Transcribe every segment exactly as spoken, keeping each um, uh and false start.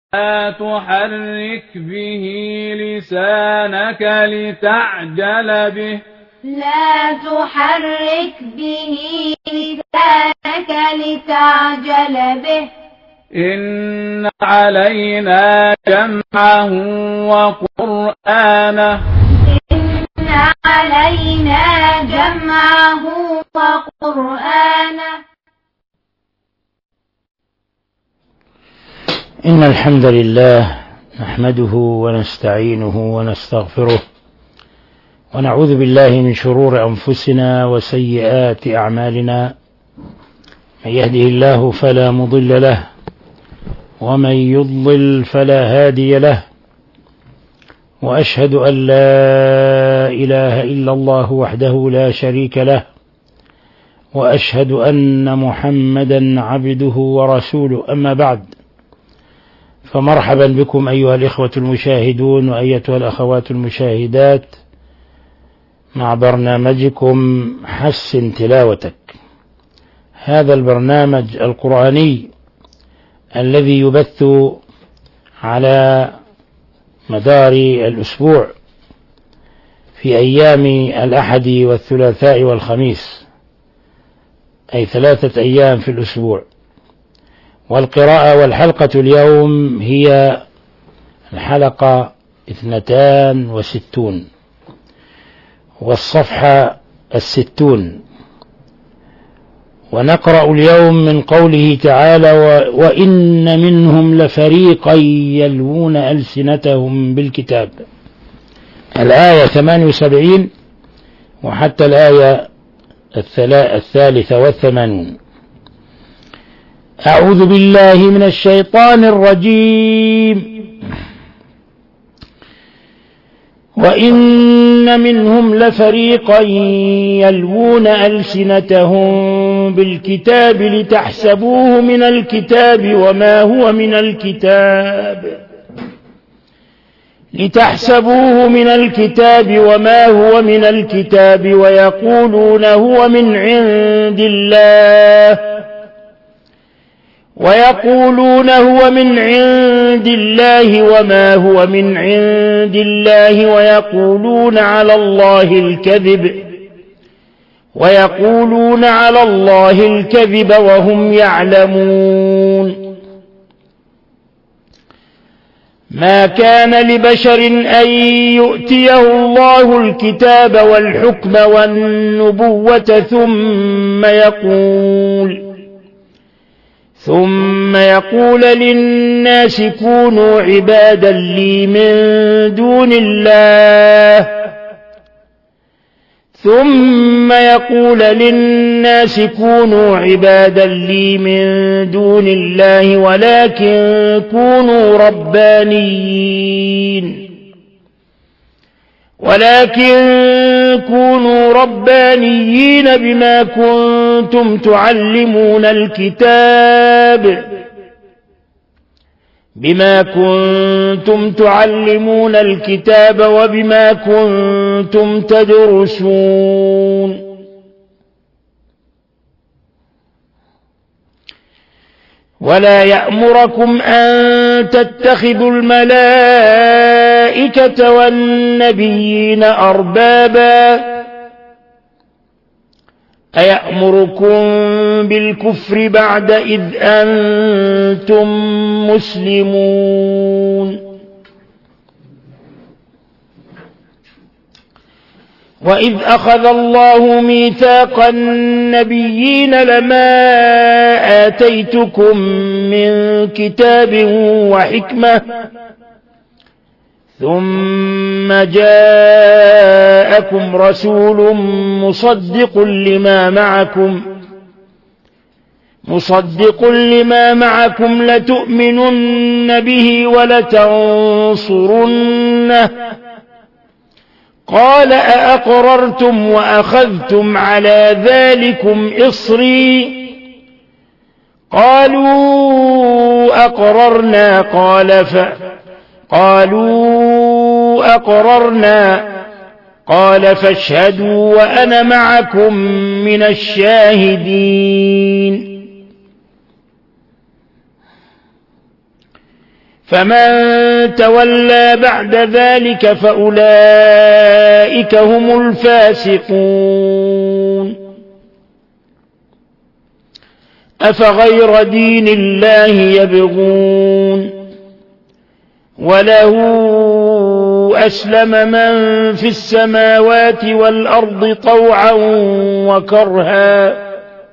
لا تحرك به لسانك لتعجل به لا تحرك به لسانك لتعجل به إن علينا جمعه وقرآنه إن علينا جمعه وقرآنه. إن الحمد لله نحمده ونستعينه ونستغفره ونعوذ بالله من شرور أنفسنا وسيئات أعمالنا، من يهده الله فلا مضل له ومن يضلل فلا هادي له، وأشهد أن لا إله إلا الله وحده لا شريك له، وأشهد أن محمدا عبده ورسوله. أما بعد، فمرحبا بكم أيها الإخوة المشاهدون وأيتها الأخوات المشاهدات مع برنامجكم حسن تلاوتك، هذا البرنامج القرآني الذي يبث على مدار الأسبوع في أيام الأحد والثلاثاء والخميس، أي ثلاثة أيام في الأسبوع. والقراءة والحلقة اليوم هي الحلقة اثنتان وستون والصفحة الستون، ونقرأ اليوم من قوله تعالى: وإن منهم لفريقا يلوون ألسنتهم بالكتاب، الآية ثمانية وسبعين وحتى الآية الثالثة والثمانون. أعوذ بالله من الشيطان الرجيم. وإن منهم لفريقا يلوون ألسنتهم بالكتاب لتحسبوه من الكتاب وما هو من الكتاب لتحسبوه من الكتاب وما هو من الكتاب ويقولون هو من عند الله ويقولون هو من عند الله وما هو من عند الله ويقولون على الله الكذب ويقولون على الله الكذب وهم يعلمون. ما كان لبشر أن يؤتيه الله الكتاب والحكم والنبوة ثم يقول ثم يقول للناس كونوا عبادا لي من دون الله ثم يقول للناس كونوا عبادا لي من دون الله ولكن كونوا ربانيين ولكن كونوا ربانيين بما كنتم تعلمون الكتاب بما كنتم تعلمون الكتاب وبما كنتم تدرسون. ولا يأمركم أن تتخذوا الملائكة والنبيين أربابا أيأمركم بالكفر بعد إذ أنتم مسلمون. وإذ أخذ الله ميثاق النبيين لما آتيتكم من كتاب وحكمة ثم جاءكم رسول مصدق لما معكم مصدق لما معكم لتؤمنن به ولتنصرنه قال أأقررتم وأخذتم على ذلكم إصري قالوا أقررنا قال ف قالوا أقررنا قال فاشهدوا وأنا معكم من الشاهدين. فمن تولى بعد ذلك فأولئك هم الفاسقون. أفغير دين الله يبغون وله أسلم من في السماوات والأرض طوعا وكرها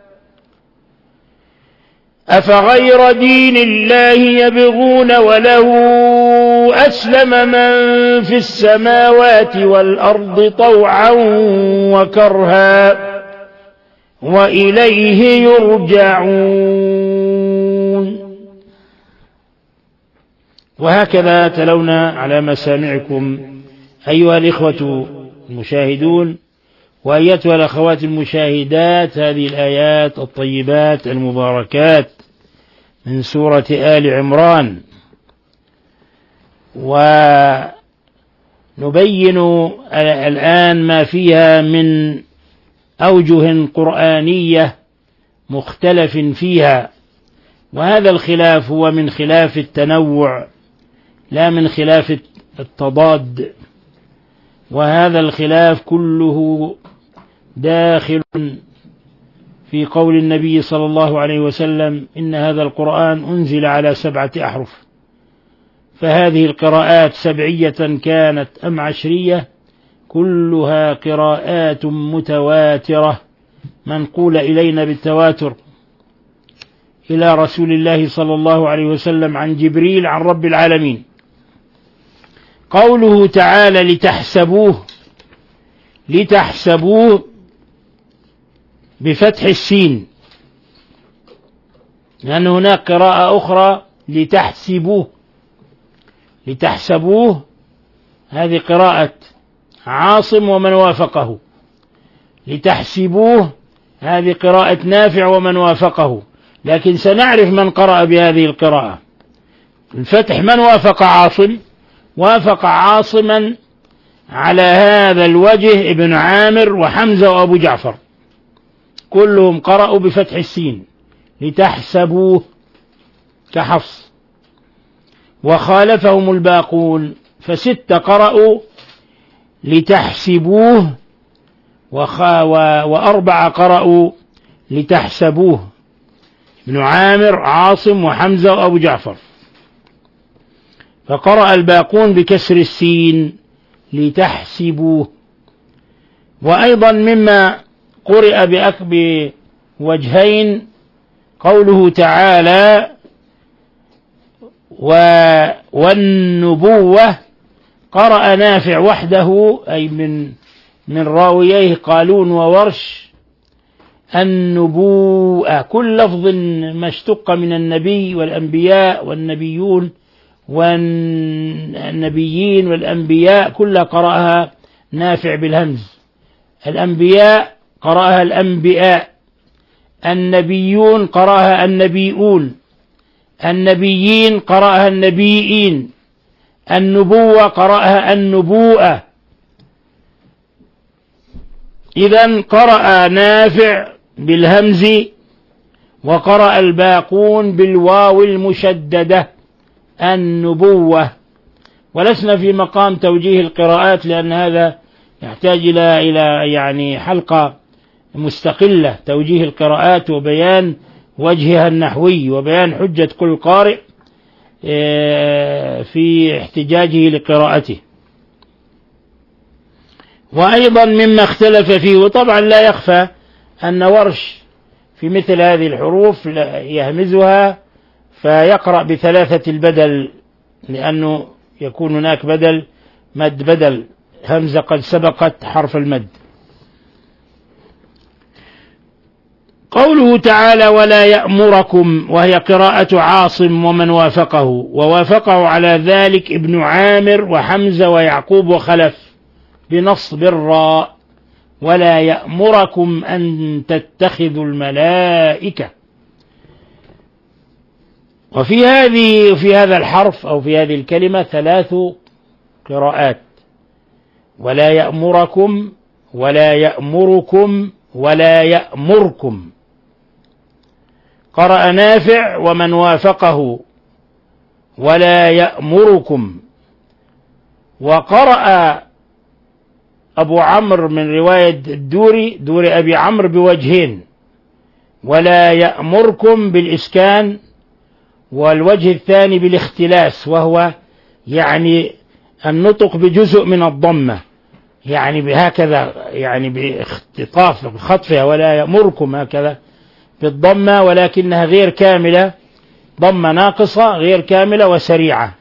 أفغير دين الله يبغون وله أسلم من في السماوات والأرض طوعا وكرها وإليه يرجعون. وهكذا تلونا على مسامعكم أيها الإخوة المشاهدون وأيتها الأخوات المشاهدات هذه الآيات الطيبات المباركات من سورة آل عمران، ونبين الآن ما فيها من أوجه قرآنية مختلف فيها، وهذا الخلاف هو من خلاف التنوع لا من خلاف التضاد، وهذا الخلاف كله داخل في قول النبي صلى الله عليه وسلم إن هذا القرآن أنزل على سبعة أحرف، فهذه القراءات سبعية كانت أم عشرية كلها قراءات متواترة منقولة إلينا بالتواتر إلى رسول الله صلى الله عليه وسلم عن جبريل عن رب العالمين. قوله تعالى لتحسبوه لتحسبوه بفتح السين، لأن هناك قراءة أخرى لتحسبوه لتحسبوه هذه قراءة عاصم ومن وافقه، لتحسبوه هذه قراءة نافع ومن وافقه، لكن سنعرف من قرأ بهذه القراءة. الفتح من وافق عاصم، وافق عاصما على هذا الوجه ابن عامر وحمزة وأبو جعفر، كلهم قرأوا بفتح السين لتحسبوه كحفص، وخالفهم الباقون فستة قرأوا لتحسبوه وخا وأربعة قرأوا لتحسبوه، ابن عامر عاصم وحمزة وأبو جعفر، فقرأ الباقون بكسر السين لتحسبوه. وأيضا مما قرئ بأكب وجهين قوله تعالى والنبوة، قرأ نافع وحده أي من من راوييه قالون وورش النبوءة، كل لفظ ما اشتق من النبي والأنبياء والنبيون والنبيين والأنبياء كلها قرأها نافع بالهمز، الأنبياء قرأها الأنبياء، النبيون قرأها النبيون، النبيين قرأها النبيين، النبوة قرأها النبوءة. إذن قرأ نافع بالهمز وقرأ الباقون بالواو المشددة النبوة. ولسنا في مقام توجيه القراءات لأن هذا يحتاج إلى إلى يعني حلقة مستقلة، توجيه القراءات وبيان وجهها النحوي وبيان حجة كل قارئ في احتجاجه لقراءته. وأيضا مما اختلف فيه، وطبعا لا يخفى أن ورش في مثل هذه الحروف يهمزها فيقرأ بثلاثة البدل، لأنه يكون هناك بدل مد بدل همزة قد سبقت حرف المد. قوله تعالى ولا يأمركم، وهي قراءة عاصم ومن وافقه، ووافقه على ذلك ابن عامر وحمزة ويعقوب وخلف بنصب الراء، ولا يأمركم أن تتخذوا الملائكة. وفي هذه في هذا الحرف أو في هذه الكلمة ثلاث قراءات، ولا يأمركم ولا يأمركم ولا يأمركم. قرأ نافع ومن وافقه ولا يأمركم. وقرأ أبو عمرو من رواية الدوري دوري أبي عمرو بوجهين، ولا يأمركم بالإسكان، والوجه الثاني بالاختلاس، وهو يعني النطق بجزء من الضمة، يعني بهكذا، يعني باختطاف بخطفها، ولا يأمركم هكذا بالضمة، ولكنها غير كاملة، ضمة ناقصة غير كاملة وسريعة،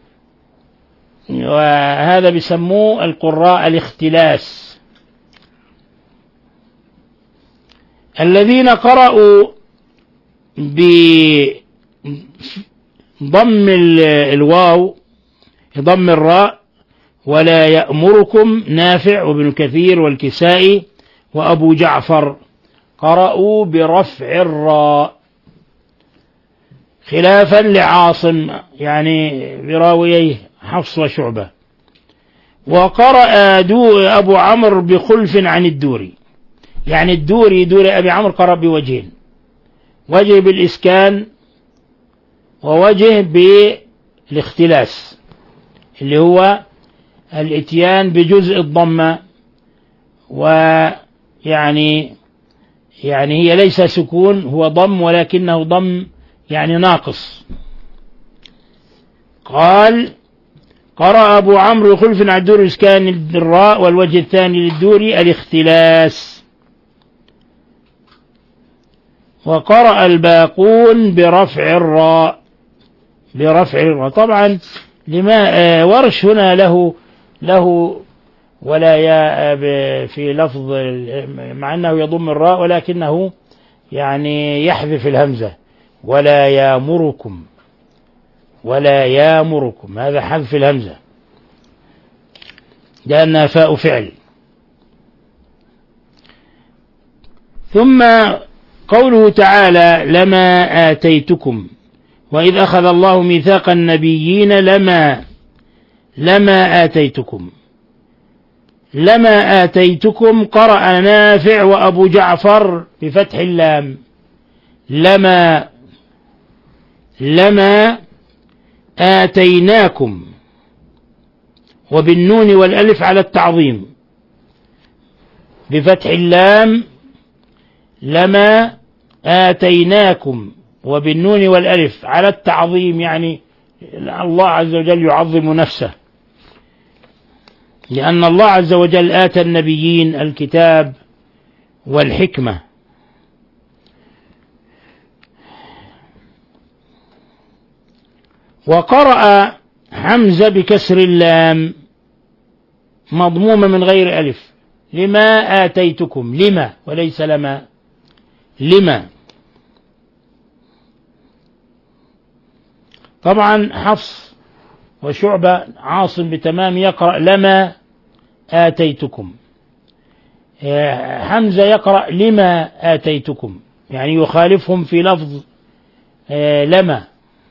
وهذا بيسموه القراء الاختلاس. الذين قرأوا بضم الواو ضم الراء ولا يأمركم نافع وابن كثير والكسائي وأبو جعفر قرأوا برفع الراء خلافا لعاصم، يعني براويه حفص وشعبة. وقرأ أبو عمرو بخلف عن الدوري، يعني الدوري دوري أبي عمرو قرأ بوجهين، وجه بالإسكان ووجه بالاختلاس اللي هو الاتيان بجزء الضمة، ويعني يعني هي ليس سكون، هو ضم ولكنه ضم يعني ناقص. قال قرأ أبو عمرو خلف عن الدوري إسكان الراء، والوجه الثاني للدوري الاختلاس. وقرأ الباقون برفع الراء برفع الراء. طبعا لما ورش هنا له له ولا يا في لفظ، مع أنه يضم الراء ولكنه يعني يحذف الهمزة، ولا يامركم ولا يامركم، هذا حذف الهمزة لأنها فاء فعل. ثم قوله تعالى لما آتيتكم، وإذ أخذ الله ميثاق النبيين لما لما آتيتكم لما آتيتكم قرأ نافع وأبو جعفر بفتح اللام لما لما آتيناكم، وبالنون والألف على التعظيم بفتح اللام لما آتيناكم، وبالنون والألف على التعظيم، يعني الله عز وجل يعظم نفسه، لأن الله عز وجل آتى النبيين الكتاب والحكمة. وقرأ حمزة بكسر اللام مضمومة من غير ألف لما آتيتكم، لما وليس لما، لما. طبعا حفص وشعبة عاصم بتمام يقرأ لما آتيتكم، حمزة يقرأ لما آتيتكم، يعني يخالفهم في لفظ لما.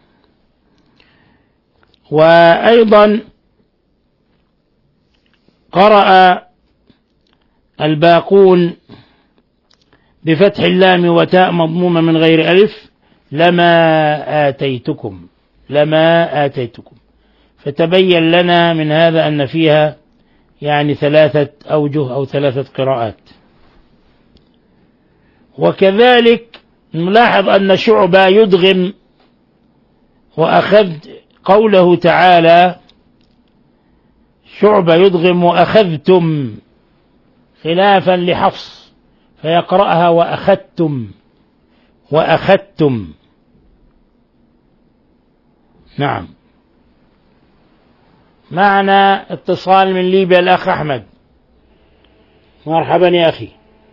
وأيضا قرأ الباقون بفتح اللام وتاء مضمومة من غير ألف لما آتيتكم لما آتيتكم. فتبين لنا من هذا أن فيها يعني ثلاثة أوجه أو ثلاثة قراءات. وكذلك نلاحظ أن شعبة يدغم، وأخذ قوله تعالى شعبة يدغم وأخذتم خلافا لحفص فيقرأها وأخذتم وأخذتم. نعم. معنا اتصال من ليبيا الأخ أحمد. مرحبا يا أخي.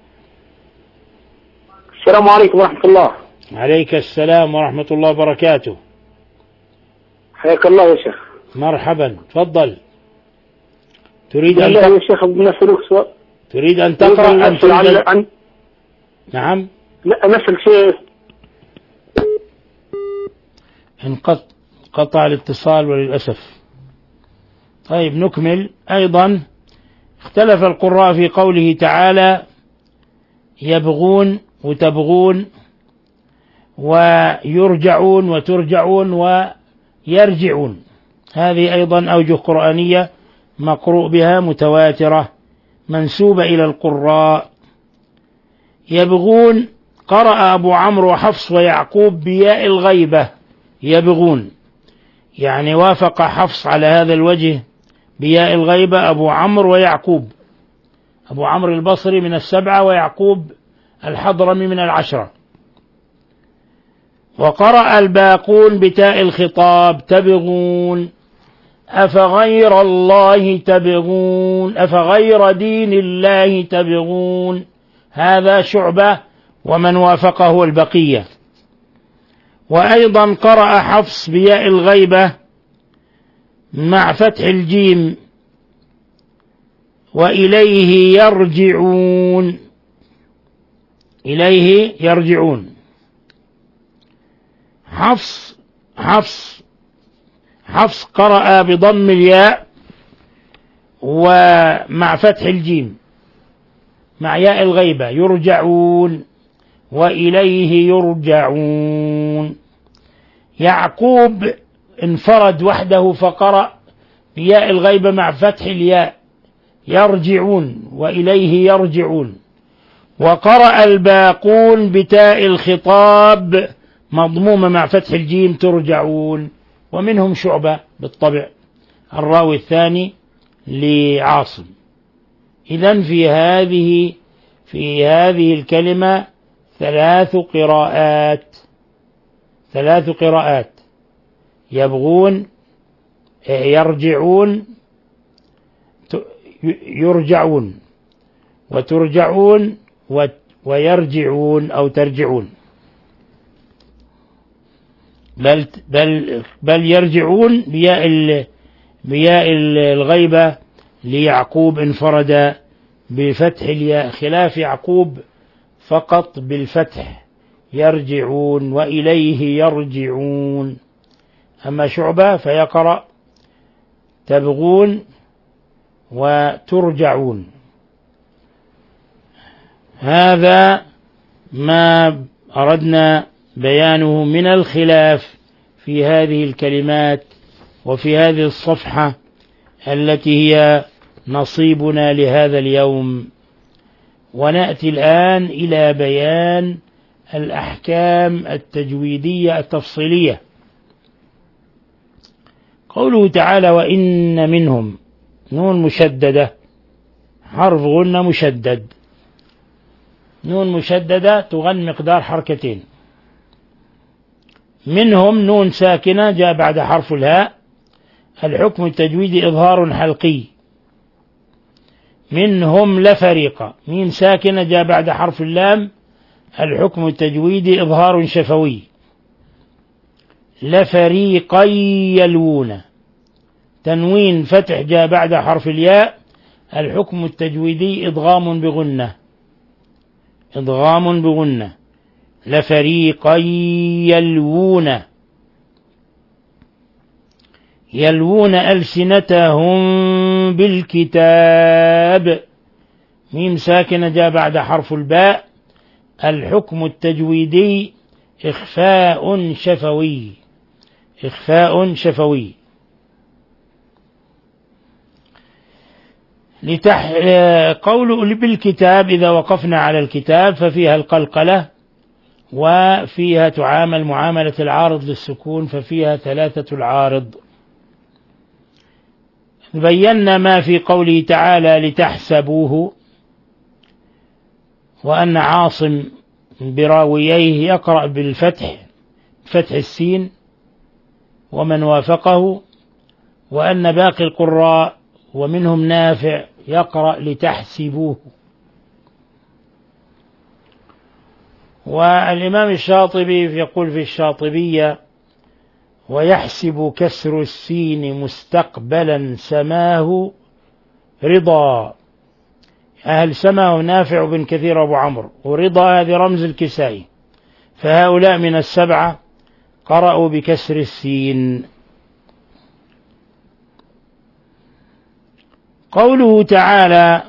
السلام عليكم ورحمة الله. عليك السلام ورحمة الله وبركاته. حياك الله يا شيخ. مرحبا، تفضل. تريد أن لا يا شيخ بنسألك سؤال. تريد أن تقرأ أن تنزل عن... نعم. لا نسأل شيء. انقطع الاتصال وللأسف. طيب نكمل. أيضا اختلف القراء في قوله تعالى يبغون وتبغون ويرجعون وترجعون يرجعون. هذه أيضا أوجه قرآنية مقروء بها متواترة منسوبة إلى القراء. يبغون قرأ أبو عمرو وحفص ويعقوب بياء الغيبة، يبغون يعني وافق حفص على هذا الوجه بياء الغيبة أبو عمرو ويعقوب، أبو عمرو البصري من السبعة ويعقوب الحضرمي من العشرة. وقرأ الباقون بتاء الخطاب تبغون، أفغير الله تبغون، أفغير دين الله تبغون. هذا شعبة ومن وافقه البقية. وأيضا قرأ حفص بياء الغيبة مع فتح الجيم وإليه يرجعون، إليه يرجعون. حفص حفص حفص قرأ بضم الياء ومع فتح الجيم مع ياء الغيبة يرجعون وإليه يرجعون. يعقوب انفرد وحده فقرأ بياء الغيبة مع فتح الياء يرجعون وإليه يرجعون. وقرأ الباقون بتاء الخطاب مضمومة مع فتح الجيم ترجعون، ومنهم شعبة بالطبع الراوي الثاني لعاصم. إذن في هذه في هذه الكلمة ثلاث قراءات، ثلاث قراءات: يبغون، يرجعون، يرجعون، وترجعون، ويرجعون أو ترجعون. بل بل بل يرجعون بياء بياء الغيبة ليعقوب انفرد بفتح الياء، خلاف يعقوب فقط بالفتح يرجعون وإليه يرجعون. أما شعبة فيقرأ تبغون وترجعون. هذا ما أردنا بيانه من الخلاف في هذه الكلمات وفي هذه الصفحة التي هي نصيبنا لهذا اليوم. ونأتي الآن إلى بيان الأحكام التجويدية التفصيلية. قوله تعالى: وإن منهم، نون مشددة حرف غنة مشدد، نون مشددة تغن مقدار حركتين. منهم نون ساكنة جاء بعد حرف الهاء، الحكم التجويدي إظهار حلقي. منهم لفريقا، ميم ساكنة جاء بعد حرف اللام، الحكم التجويدي إظهار شفوي. لفريقا يلوون، تنوين فتح جاء بعد حرف الياء، الحكم التجويدي إدغام بغنة، إدغام بغنة. لفريقا يلوون، يلوون ألسنتهم بالكتاب، ميم ساكنة جاء بعد حرف الباء، الحكم التجويدي إخفاء شفوي، إخفاء شفوي. لتح... قوله بالكتاب إذا وقفنا على الكتاب ففيها القلقلة، وفيها تعامل معاملة العارض للسكون، ففيها ثلاثة العارض. بينا ما في قوله تعالى لتحسبوه، وأن عاصم براوييه يقرأ بالفتح، فتح السين ومن وافقه، وأن باقي القراء ومنهم نافع يقرأ لتحسبوه. والإمام الشاطبي يقول في الشاطبية: ويحسب كسر السين مستقبلا سماه رضا. أهل سماه نافع بن كثير وأبو عمرو، ورضا هذه رمز الكسائي، فهؤلاء من السبعة قرأوا بكسر السين. قوله تعالى: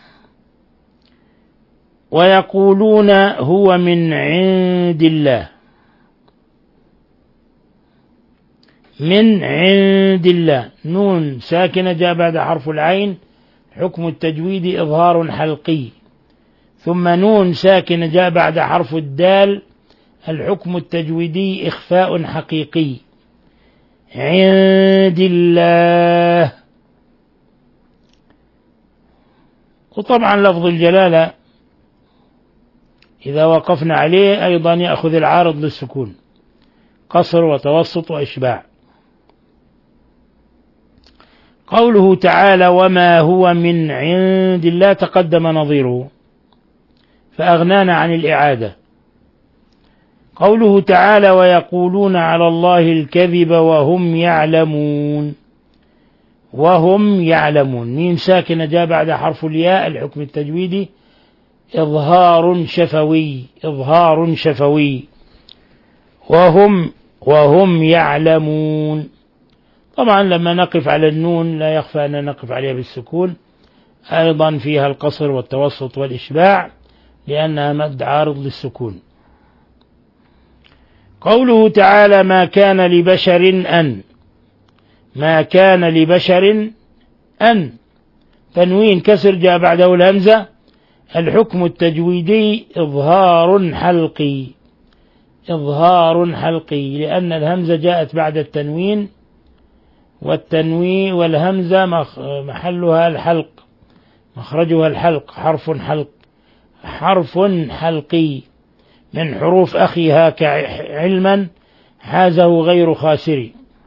ويقولون هو من عند الله، من عند الله، نون ساكنة جاء بعد حرف العين، حكم التجويد إظهار حلقي. ثم نون ساكنة جاء بعد حرف الدال، الحكم التجويدي إخفاء حقيقي. عند الله. وطبعا لفظ الجلالة إذا وقفنا عليه أيضا يأخذ العارض للسكون، قصر وتوسط وإشباع. قوله تعالى وما هو من عند الله تقدم نظيره فأغنانا عن الإعادة. قوله تعالى ويقولون على الله الكذب وهم يعلمون، وهم يعلمون، ميم ساكنة جاء بعد حرف الياء، الحكم التجويدي إظهار شفوي، إظهار شفوي. وهم وهم يعلمون. طبعا لما نقف على النون لا يخفى أن نقف عليها بالسكون، أيضا فيها القصر والتوسط والإشباع لأنها مد عارض للسكون. قوله تعالى ما كان لبشر أن، ما كان لبشر أن، تنوين كسر جاء بعده الهمزة، الحكم التجويدي إظهار حلقي، إظهار حلقي، لأن الهمزة جاءت بعد التنوين، والتنوين والهمزة محلها الحلق، مخرجها الحلق، حرف حلق، حرف حلقي من حروف أخيها علما حازه غير خاسر.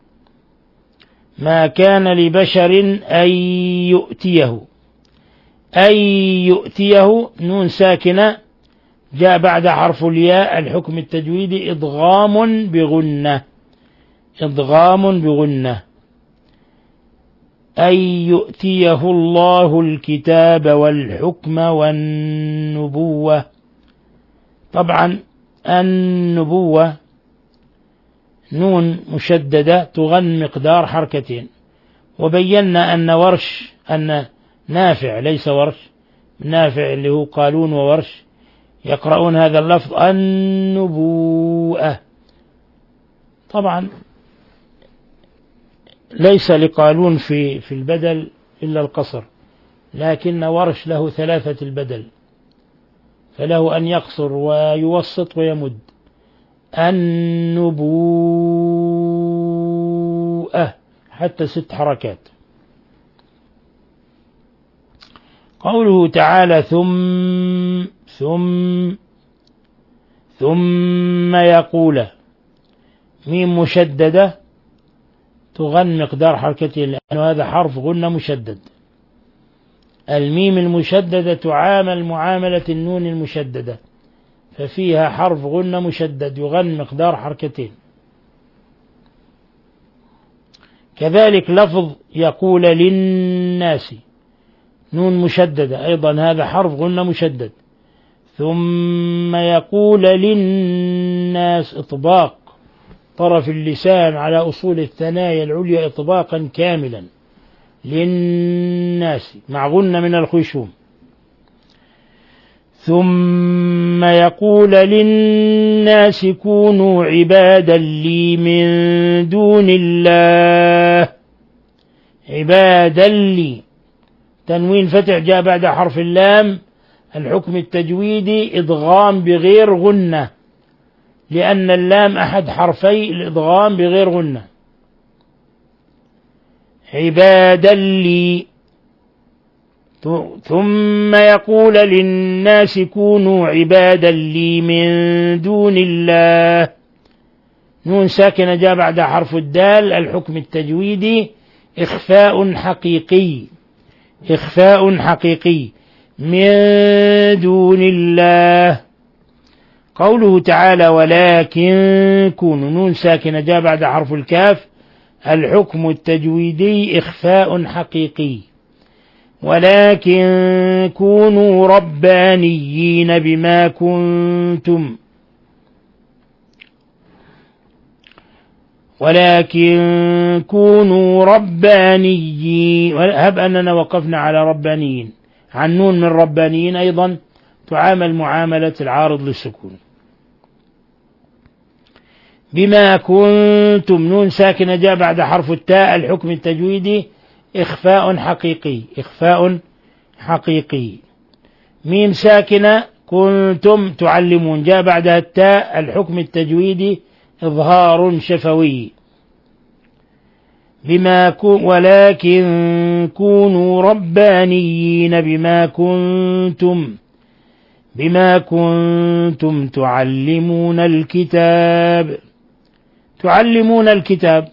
ما كان لبشر أن يؤتيه، أن يؤتيه، نون ساكنة جاء بعد حرف الياء، الحكم التجويدي إدغام بغنة، إدغام بغنة. أن يؤتيه الله الكتاب والحكم والنبوة. طبعا النبوة نون مشددة تغن مقدار حركتين، وبينا أن ورش، أن نافع ليس ورش، نافع اللي هو قالون وورش يقرؤون هذا اللفظ النبوءة. طبعا ليس لقالون في في البدل إلا القصر، لكن ورش له ثلاثة البدل، فله أن يقصر ويوسط ويمد. النبوءة حتى ست حركات. قوله تعالى ثم ثم ثم يقول، ميم مشددة تغن مقدار حركتين لأن هذا حرف غنة مشدد. الميم المشددة تعامل معاملة النون المشددة، ففيها حرف غنة مشدد يغن مقدار حركتين. كذلك لفظ يقول للناس، نون مشددة أيضا هذا حرف غنة مشدد. ثم يقول للناس، إطباق طرف اللسان على أصول الثنايا العليا إطباقا كاملا، للناس مع غنة من الخيشوم. ثم يقول للناس كونوا عبادا لي من دون الله، عبادا لي، تنوين فتح جاء بعد حرف اللام، الحكم التجويدي إدغام بغير غنة، لأن اللام أحد حرفي الإدغام بغير غنة. عبادا لي. ثم يقول للناس كونوا عبادا لي من دون الله، نون ساكنة جاء بعد حرف الدال، الحكم التجويدي إخفاء حقيقي، إخفاء حقيقي من دون الله. قوله تعالى ولكن كونوا، نون ساكنة جاء بعد حرف الكاف، الحكم التجويدي إخفاء حقيقي. ولكن كونوا ربانيين بما كنتم، ولكن كونوا ربانيين، هب أننا وقفنا على ربانيين، عن نون من ربانيين أيضا تعامل معاملة العارض للسكون. بما كنتم، نون ساكنة جاء بعد حرف التاء، الحكم التجويدي إخفاء حقيقي، إخفاء حقيقي. ميم ساكنة كنتم تعلمون جاء بعدها التاء، الحكم التجويدي إظهار شفوي. بما كن ولكن كونوا ربانيين بما كنتم بما كنتم تعلمون الكتاب، تعلمون الكتاب.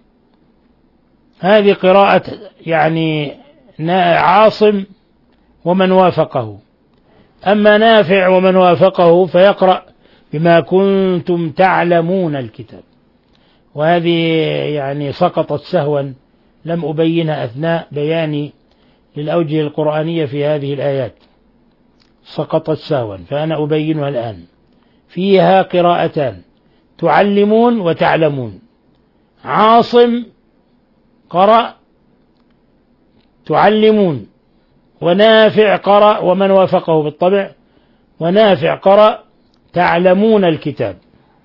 هذه قراءة يعني عاصم ومن وافقه. أما نافع ومن وافقه فيقرأ بما كنتم تعلمون الكتاب، وهذه يعني سقطت سهوا، لم أبينها أثناء بياني للأوجه القرآنية في هذه الآيات، سقطت سهوا فأنا أبينها الآن. فيها قراءتان، تعلمون وتعلمون. عاصم قرأ تعلمون، ونافع قرأ ومن وافقه بالطبع، ونافع قرأ تعلمون الكتاب.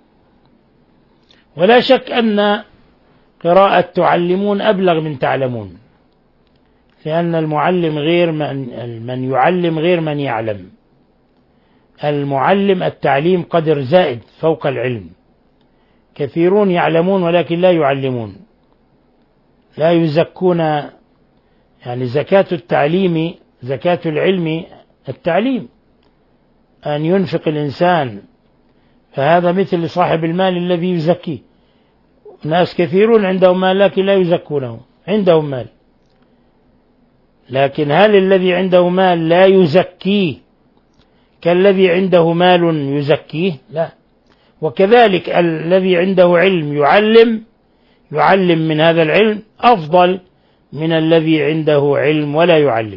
ولا شك أن قراءة تعلمون أبلغ من تعلمون، لأن المعلم غير من, من يعلم غير من يعلم. المعلم التعليم قدر زائد فوق العلم. كثيرون يعلمون ولكن لا يعلمون، لا يزكون. يعني زكاة التعليم، زكاة العلم التعليم، أن ينفق الإنسان، فهذا مثل صاحب المال الذي يزكيه. ناس كثيرون عندهم مال لكن لا يزكونه، عندهم مال، لكن هل الذي عنده مال لا يزكيه كالذي عنده مال يزكيه؟ لا. وكذلك الذي عنده علم يعلم يعلم من هذا العلم أفضل من الذي عنده علم ولا يعلم.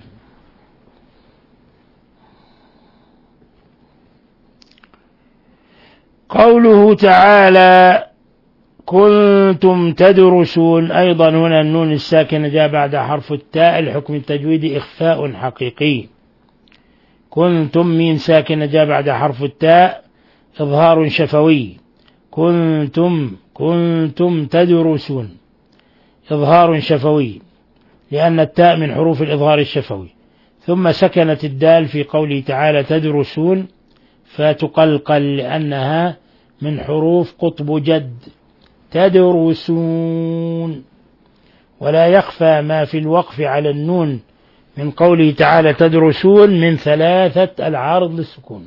قوله تعالى كنتم تدرسون، أيضا هنا النون الساكنة جاء بعد حرف التاء، الحكم التجويدي إخفاء حقيقي. كنتم ميم ساكنة جاء بعد حرف التاء، إظهار شفوي. كنتم كنتم تدرسون، إظهار شفوي، لأن التاء من حروف الإظهار الشفوي. ثم سكنت الدال في قوله تعالى تدرسون، فتقلقل لأنها من حروف قطب جد، تدرسون. ولا يخفى ما في الوقف على النون من قوله تعالى تدرسون من ثلاثة العارض للسكون.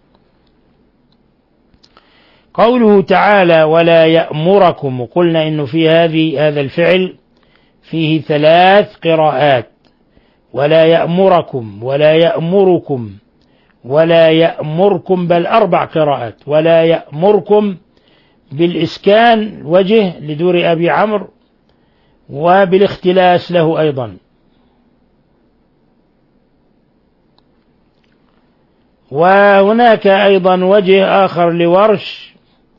قوله تعالى ولا يأمركم، وقلنا إنه في هذه هذا الفعل فيه ثلاث قراءات، ولا يأمركم ولا يأمركم ولا يأمركم، بل أربع قراءات. ولا يأمركم بالإسكان وجه لدور أبي عمرو، وبالاختلاس له أيضا. وهناك أيضا وجه آخر لورش،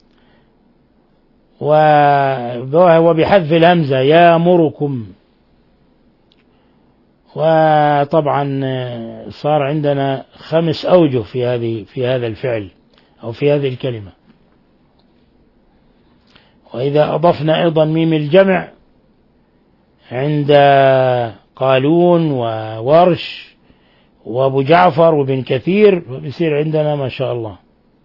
وهو بحذف الهمزة يأمركم. وطبعا صار عندنا خمس أوجه في هذه في هذا الفعل أو في هذه الكلمة. وإذا أضفنا أيضا ميم الجمع عند قالون وورش وأبو جعفر وابن كثير بيصير عندنا ما شاء الله.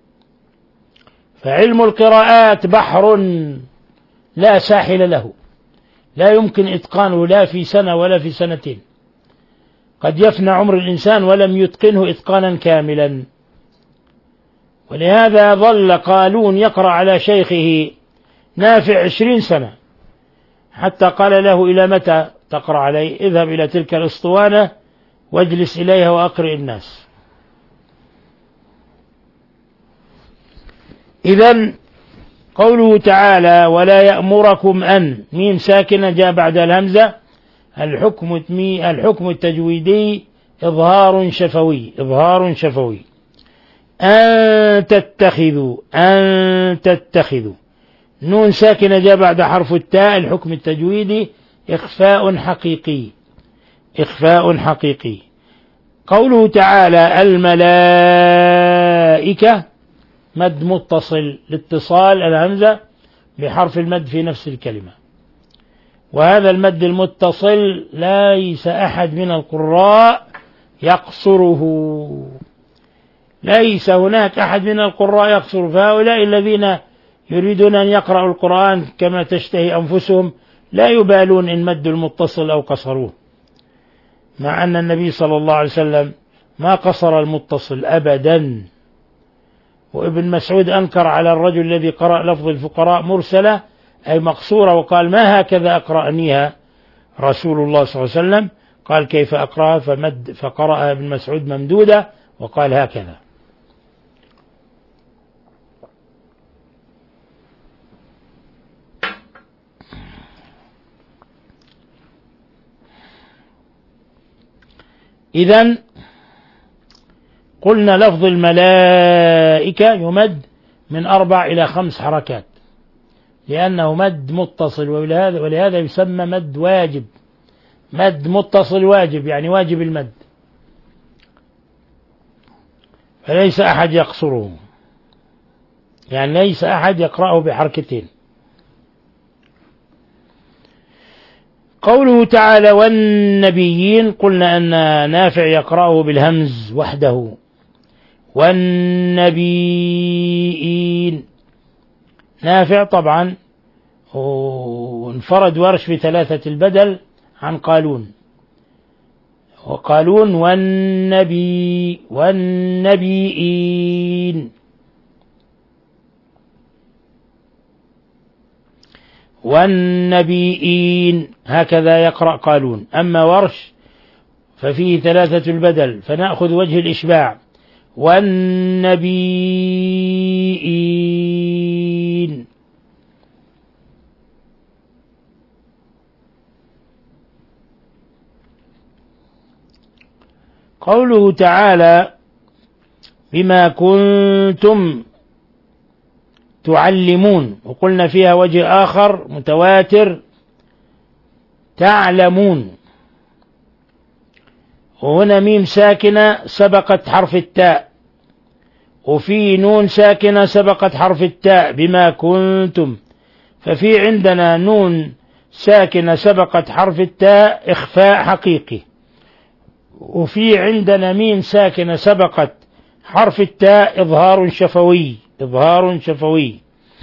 فعلم القراءات بحر لا ساحل له، لا يمكن إتقانه لا في سنة ولا في سنتين. قد يفنى عمر الإنسان ولم يتقنه إتقانا كاملا. ولهذا ظل قالون يقرأ على شيخه نافع عشرين سنة، حتى قال له إلى متى تقرأ علي؟ اذهب إلى تلك الأسطوانة واجلس إليها وأقرئ الناس. إذن قوله تعالى ولا يأمركم أن، ميم ساكنة جاء بعد الهمزة، الحكم الحكم التجويدي إظهار شفوي، إظهار شفوي. أن تتخذوا، أن تتخذوا، نون ساكنة جاء بعد حرف التاء، الحكم التجويدي إخفاء حقيقي، إخفاء حقيقي. قوله تعالى الملائكة، مد متصل لاتصال الهمزة بحرف المد في نفس الكلمة. وهذا المد المتصل ليس أحد من القراء يقصره، ليس هناك أحد من القراء يقصر. فهؤلاء الذين يريدون أن يقرأوا القرآن كما تشتهي أنفسهم لا يبالون إن مدوا المتصل أو قصروه، مع أن النبي صلى الله عليه وسلم ما قصر المتصل أبدا. وابن مسعود أنكر على الرجل الذي قرأ لفظ الفقراء مرسلة أي مقصورة، وقال ما هكذا أقرأنيها رسول الله صلى الله عليه وسلم. قال كيف أقرأها؟ فمد فقرأها ابن مسعود ممدودة وقال هكذا. إذن قلنا لفظ الملائكة يمد من أربع إلى خمس حركات لأنه مد متصل، ولهذا, ولهذا يسمى مد واجب. مد متصل واجب يعني واجب المد، فليس أحد يقصره، يعني ليس أحد يقرأه بحركتين. قوله تعالى والنبيين، قلنا أن نافع يقرأه بالهمز وحده، والنبيين نافع طبعا، وانفرد ورش بثلاثة البدل عن قالون، وقالون والنبي والنبيين والنبيين هكذا يقرأ قالون. أما ورش ففيه ثلاثة البدل، فنأخذ وجه الإشباع والنبيين. قوله تعالى بما كنتم تعلمون، وقلنا فيها وجه آخر متواتر تعلمون، وهنا ميم ساكنة سبقت حرف التاء، وفي نون ساكنة سبقت حرف التاء بما كنتم، ففي عندنا نون ساكنة سبقت حرف التاء إخفاء حقيقي، وفي عندنا ميم ساكنة سبقت حرف التاء إظهار شفوي إظهار شفوي.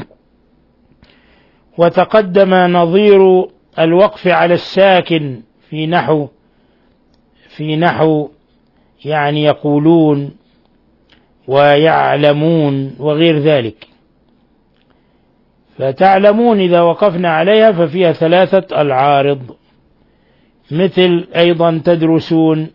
وتقدم نظير الوقف على الساكن في نحو في نحو يعني يقولون ويعلمون وغير ذلك. فتعلمون إذا وقفنا عليها ففيها ثلاثة العارض، مثل أيضا تدرسون،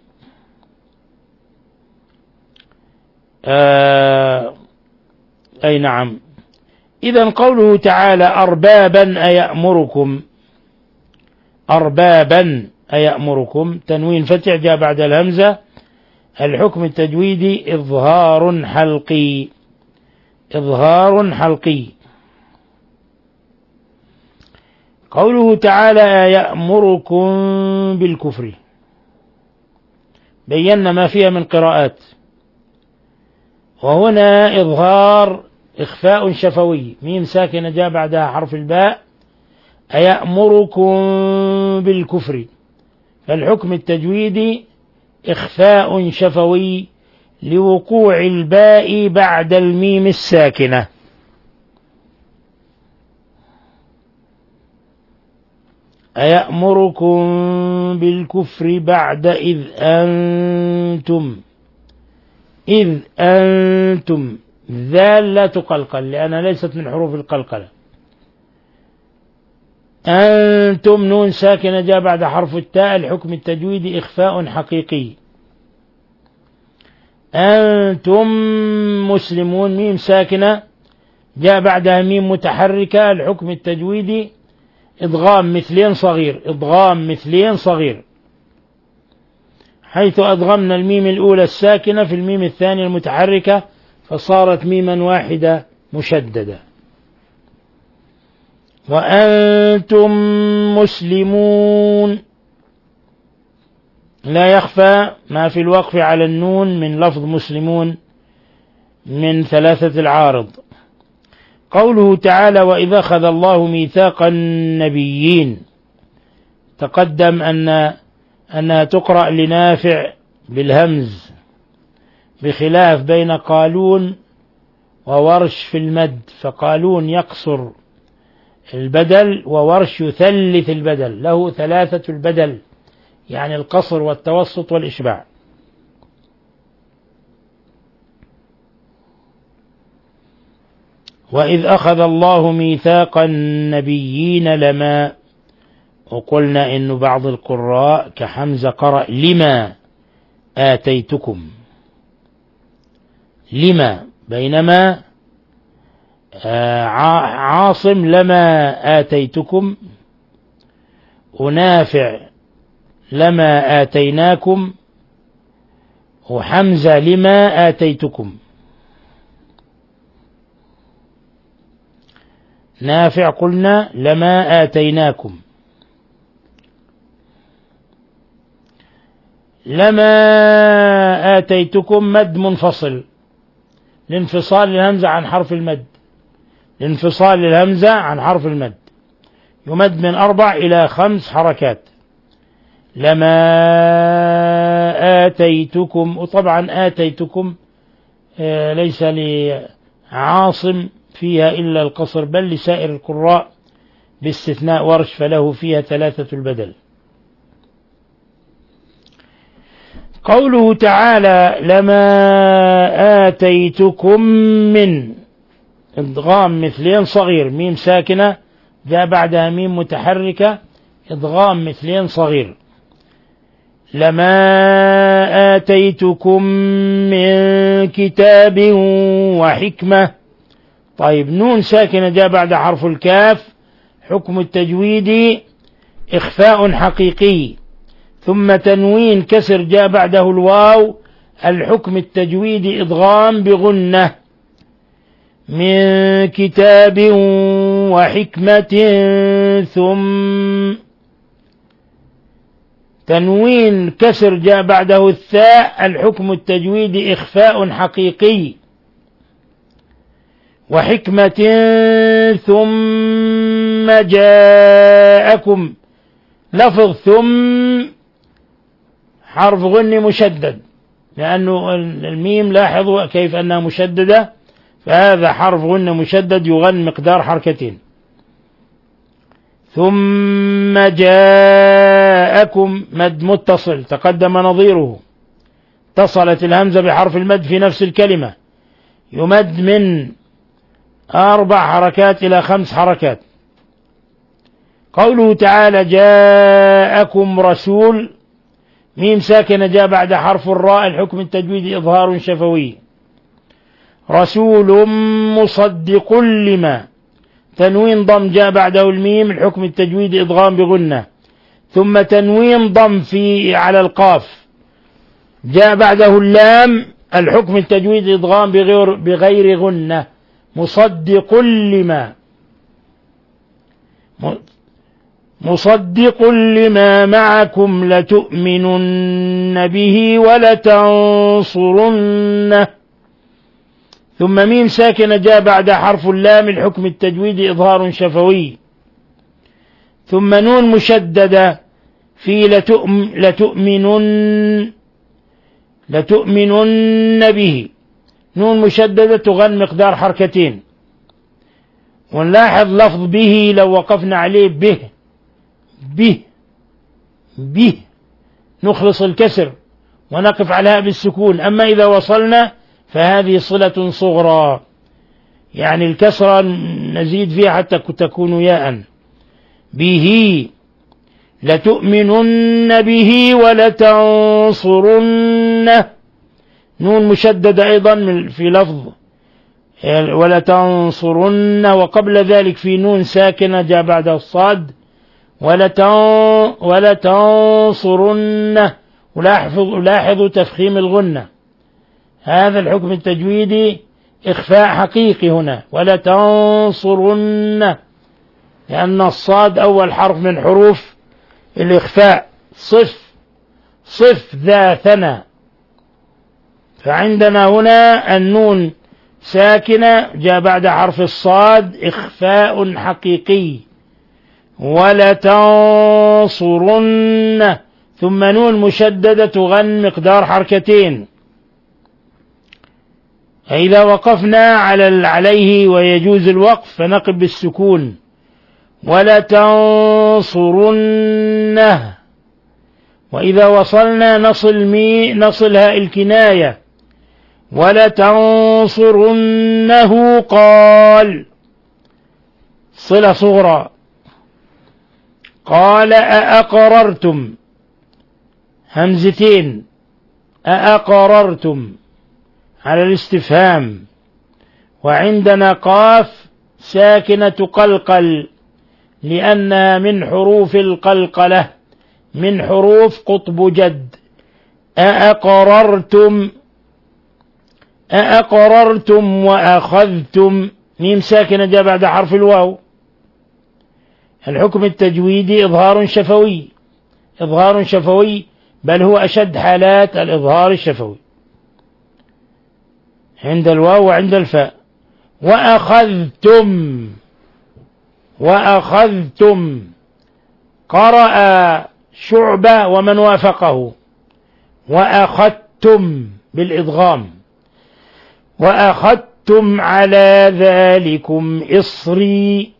آه أي نعم. إذن قوله تعالى أربابا أيأمركم، أربابا أيأمركم تنوين فتح جاء بعد الهمزة، الحكم التجويدي إظهار حلقي إظهار حلقي. قوله تعالى أيأمركم بالكفر، بينا ما فيها من قراءات، وهنا إظهار إخفاء شفوي، ميم ساكنة جاء بعدها حرف الباء، أيأمركم بالكفر، فالحكم التجويدي إخفاء شفوي لوقوع الباء بعد الميم الساكنة. أيأمركم بالكفر بعد إذ أنتم إذ أنتم ذال لا تقلقل لأنها ليست من حروف القلقلة. أنتم نون ساكنة جاء بعد حرف التاء، الحكم التجويدي إخفاء حقيقي. أنتم مسلمون ميم ساكنة جاء بعدها ميم متحركة، الحكم التجويدي إدغام مثلين صغير إدغام مثلين صغير، حيث أدغمنا الميم الأولى الساكنة في الميم الثانية المتحركة فصارت ميما واحدة مشددة. وأنتم مسلمون، لا يخفى ما في الوقف على النون من لفظ مسلمون من ثلاثة العارض. قوله تعالى وإذا أخذ الله ميثاق النبيين، تقدم أن أنها تقرأ لنافع بالهمز، بخلاف بين قالون وورش في المد، فقالون يقصر البدل وورش يثلث البدل، له ثلاثة البدل، يعني القصر والتوسط والإشباع. وإذ أخذ الله ميثاق النبيين لما، وقلنا إن بعض القراء كحمزة قرأ لما آتيتكم، لما، بينما عاصم لما آتيتكم، ونافع لما آتيناكم، وحمزة لما آتيتكم. نافع قلنا لما آتيناكم. لما آتيتكم مد منفصل لانفصال الهمزة عن حرف المد، لانفصال الهمزة عن حرف المد، يمد من أربع إلى خمس حركات. لما آتيتكم، وطبعا آتيتكم ليس لعاصم فيها إلا القصر، بل لسائر القراء باستثناء ورش فله فيها ثلاثة البدل. قوله تعالى لما آتيتكم من، ادغام مثلين صغير، ميم ساكنة جاء بعدها ميم متحركة، ادغام مثلين صغير. لما آتيتكم من كتاب وحكمة. طيب نون ساكنة جاء بعد حرف الكاف، حكم التجويد إخفاء حقيقي، ثم تنوين كسر جاء بعده الواو، الحكم التجويد إدغام بغنة. من كتاب وحكمة، ثم تنوين كسر جاء بعده الثاء، الحكم التجويد إخفاء حقيقي. وحكمة ثم جاءكم، لفظ ثم حرف غن مشدد، لأنه الميم لاحظوا كيف أنها مشددة، فهذا حرف غن مشدد يغن مقدار حركتين. ثم جاءكم مد متصل تقدم نظيره، اتصلت الهمزة بحرف المد في نفس الكلمة، يمد من أربع حركات إلى خمس حركات. قوله تعالى جاءكم رسول، ميم ساكنة جاء بعد حرف الراء، الحكم التجويدي إظهار شفوي. رسول مصدق لما، تنوين ضم جاء بعده الميم، الحكم التجويدي إدغام بغنة. ثم تنوين ضم في على القاف جاء بعده اللام، الحكم التجويدي إدغام بغير, بغير غنة. مصدق لما، مصدق لما معكم لتؤمنن به ولتنصرنه. ثم ميم ساكنة جاء بعد حرف اللام، الحكم التجويدي إظهار شفوي. ثم نون مشددة في لتؤم لتؤمنن لتؤمنن به، نون مشددة تغن مقدار حركتين. ونلاحظ لفظ به لو وقفنا عليه به به به نخلص الكسر ونقف عليها بالسكون، أما إذا وصلنا فهذه صلة صغرى، يعني الكسرة نزيد فيها حتى تكون ياء. به لتؤمنن به ولتنصرنه، نون مشددة أيضا في لفظ ولتنصرن، وقبل ذلك في نون ساكنة جاء بعد الصاد ولتنصرن. ولاحظوا تفخيم الغنة، هذا الحكم التجويدي إخفاء حقيقي هنا، ولتنصرن، لأن الصاد أول حرف من حروف الإخفاء، صف صف ذا ثنى. فعندنا هنا النون ساكنة جاء بعد حرف الصاد إخفاء حقيقي. ولتنصرن ثم نون مشددة تغن مقدار حركتين. فإذا وقفنا على عليه ويجوز الوقف فنقف بالسكون. ولتنصرنه. وإذا وصلنا نصل مي نصل هاء الكناية. ولتنصرنه قال صلة صغرى. قال أأقررتم همزتين. أأقررتم على الاستفهام. وعندنا قاف ساكنة قلقل لأنها من حروف القلقلة من حروف قطب جد. أأقررتم أأقررتم وأخذتم ميم ساكنة جاء بعد حرف الواو. الحكم التجويدي إظهار شفوي. إظهار شفوي بل هو أشد حالات الإظهار الشفوي عند الواو وعند الفاء. وأخذتم وأخذتم قرأ شعبة ومن وافقه. وأخذتم بالإدغام. وأخذتم على ذلكم إصري.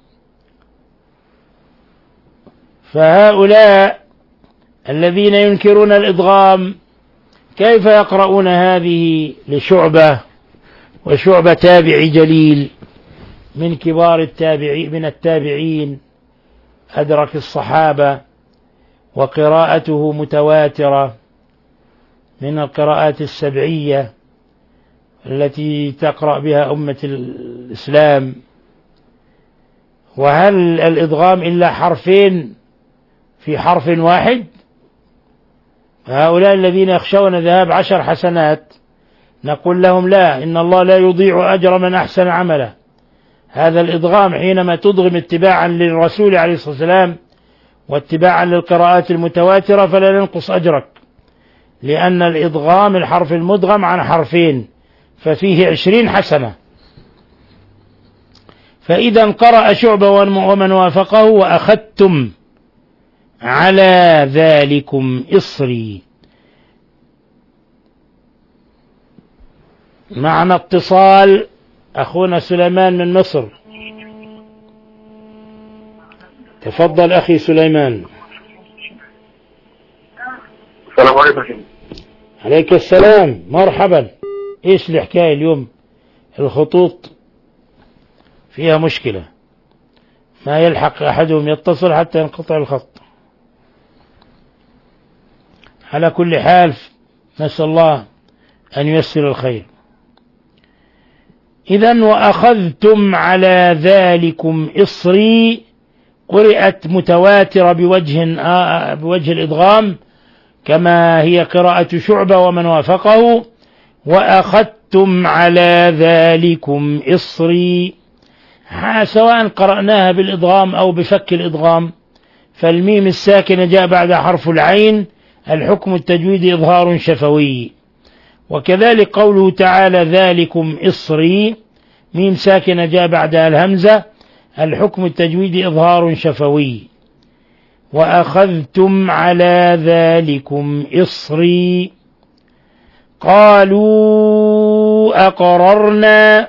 فهؤلاء الذين ينكرون الإدغام كيف يقرؤون هذه لشعبة؟ وشعبة تابعي جليل من كبار التابعين من التابعين أدرك الصحابة وقراءته متواترة من القراءات السبعية التي تقرأ بها أمة الإسلام. وهل الإدغام إلا حرفين في حرف واحد؟ هؤلاء الذين يخشون ذهاب عشر حسنات نقول لهم لا، إن الله لا يضيع أجر من أحسن عمله. هذا الإدغام حينما تدغم اتباعا للرسول عليه الصلاة والسلام واتباعا للقراءات المتواترة فلا ينقص أجرك، لأن الإدغام الحرف المدغم عن حرفين ففيه عشرين حسنة. فإذا قرأ شعبة ومن وافقه وأخذتم على ذلكم إصري. معنا اتصال أخونا سليمان من مصر. تفضل أخي سليمان. السلام عليكم. عليك السلام، مرحبا. إيش الحكاية اليوم؟ الخطوط فيها مشكلة، ما يلحق أحدهم يتصل حتى ينقطع الخط. على كل حال نسأل الله أن ييسر الخير. إذن وأخذتم على ذلكم إصري قرأت متواترة بوجه آه بوجه الإدغام كما هي قراءة شعبة ومن وافقه. وأخذتم على ذلكم إصري، سواء قرأناها بالإدغام أو بفك الإدغام، فالميم الساكنة جاء بعد حرف العين، الحكم التجويدي إظهار شفوي. وكذلك قوله تعالى ذلكم إصري، ميم ساكنة جاء بعدها الهمزة، الحكم التجويدي إظهار شفوي. وأخذتم على ذلكم إصري. قالوا أقررنا،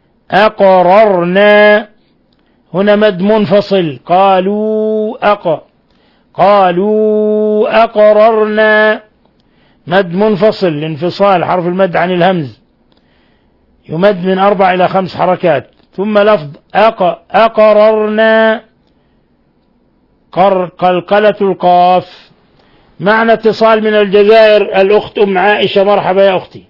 أقررنا هنا مد منفصل. قالوا أق قالوا أقررنا مد منفصل لانفصال حرف المد عن الهمز، يمد من أربع إلى خمس حركات. ثم لفظ أق أقررنا قلقلة القاف. معنى اتصال من الجزائر الأخت أم عائشة. مرحبا يا أختي.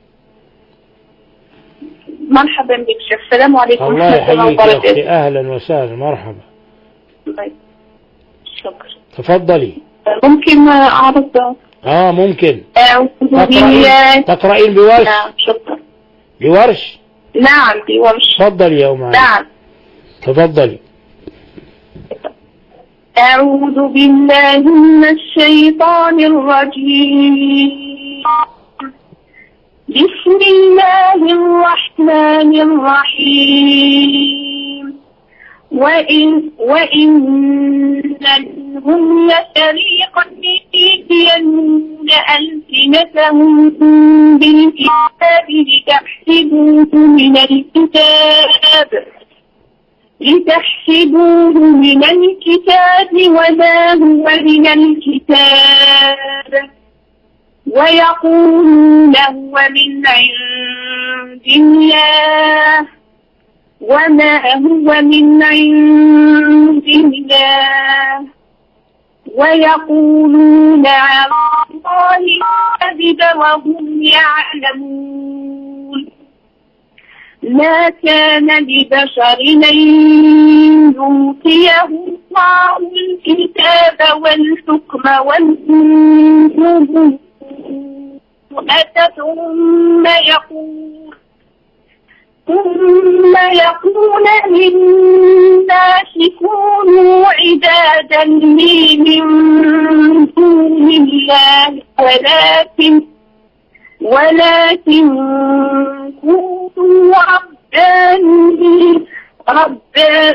مرحبا بك شيخ. السلام عليكم. الله يحييك يا أختي، أهلا وسهلا، مرحبا. طيب شكرا. تفضلي. ممكن أعرض؟ آه ممكن. أعوذ بالله. تقرأين بورش؟ نعم شكرا. بورش؟ نعم بورش. تفضلي يا أم عائشة. نعم تفضلي. أعوذ بالله من الشيطان الرجيم. بسم الله الرحمن الرحيم وإن وإن منهم لفريقا يلين ألسنتهم بالكتاب لتحسبوه من الكتاب لتحسبوه من الكتاب وما هو من الكتاب ويقولون هو من عند الله وما هو من عند الله ويقولون على الله الكذب وهم يعلمون ما كان لبشر أن يؤتيه الله الكتاب والحكم والنبوة ثم يقول ثم يقول للناس كونوا عبادا لي من دون الله ولكن ولكن كونوا ربانيين ربا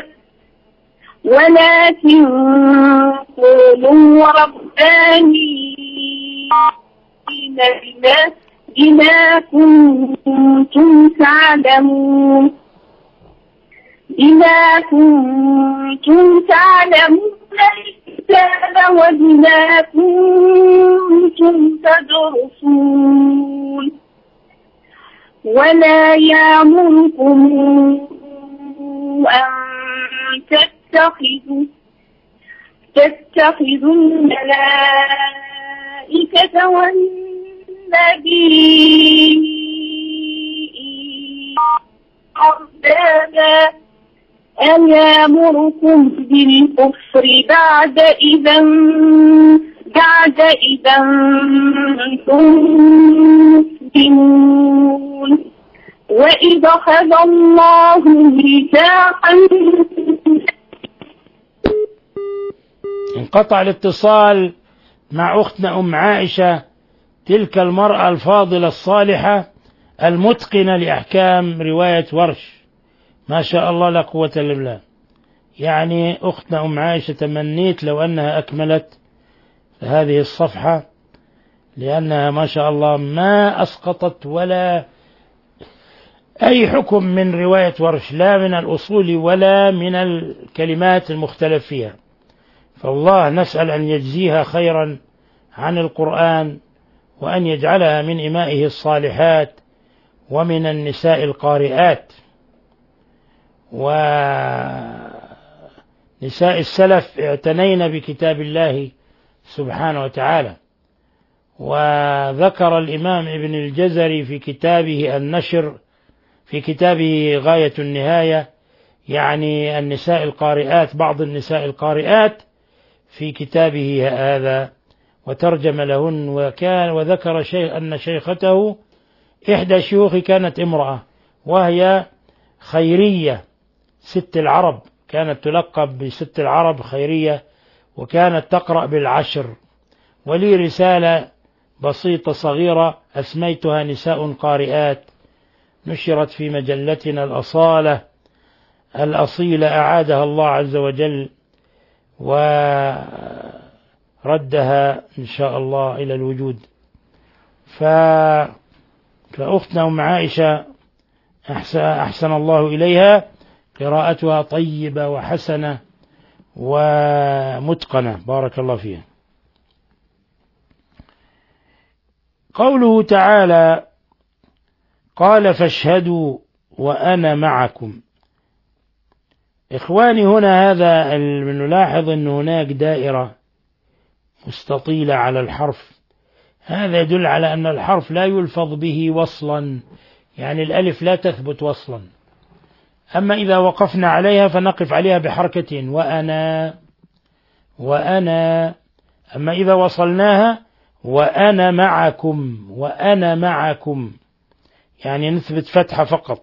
ولكن كونوا ربانيين بما بما كنتم تعلمون بما كنتم تعلمون الكتاب وبما كنتم تدرسون ولا يأمركم أن تتخذوا تتخذوا الملائكة والنبيين أربابا أيامركم بالكفر بعد إذا بعد إذا أنتم مسلمون وإذ أخذ الله ميثاقا انقطع الاتصال مع أختنا أم عائشة، تلك المرأة الفاضلة الصالحة المتقنة لأحكام رواية ورش، ما شاء الله لا قوة إلا بالله. يعني أختنا أم عائشة تمنيت لو أنها أكملت هذه الصفحة، لأنها ما شاء الله ما أسقطت ولا أي حكم من رواية ورش، لا من الأصول ولا من الكلمات المختلف فيها. فالله نسأل أن يجزيها خيرا عن القرآن، وأن يجعلها من إمائه الصالحات ومن النساء القارئات ونساء السلف اعتنين بكتاب الله سبحانه وتعالى. وذكر الإمام ابن الجزري في كتابه النشر في كتابه غاية النهاية يعني النساء القارئات، بعض النساء القارئات في كتابه هذا، وترجم لهن. وكان وذكر شيخ أن شيخته إحدى شيوخ كانت امرأة، وهي خيرية ست العرب، كانت تلقب بست العرب خيرية، وكانت تقرأ بالعشر. ولي رسالة بسيطة صغيرة أسميتها نساء قارئات، نشرت في مجلتنا الأصالة الأصيلة، أعادها الله عز وجل وردها إن شاء الله إلى الوجود. ف... فأختنا أم عائشة أحسن الله إليها، قراءتها طيبة وحسنة ومتقنة، بارك الله فيها. قوله تعالى قال فاشهدوا وأنا معكم. إخواني هنا هذا نلاحظ أن هناك دائرة مستطيلة على الحرف، هذا يدل على أن الحرف لا يلفظ به وصلا، يعني الألف لا تثبت وصلا. أما إذا وقفنا عليها فنقف عليها بحركة وأنا وأنا، أما إذا وصلناها وأنا معكم وأنا معكم يعني نثبت فتحة فقط.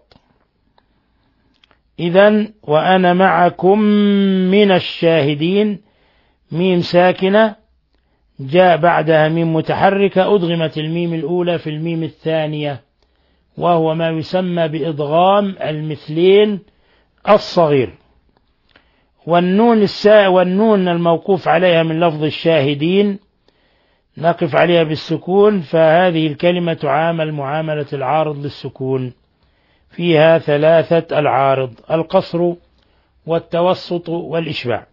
إذن وأنا معكم من الشاهدين، ميم ساكنة جاء بعدها ميم متحركة، أدغمت الميم الأولى في الميم الثانية وهو ما يسمى بإدغام المثلين الصغير. والنون السا والنون الموقوف عليها من لفظ الشاهدين نقف عليها بالسكون، فهذه الكلمة تعامل معاملة العارض للسكون، فيها ثلاثة العارض: القصر والتوسط والإشباع.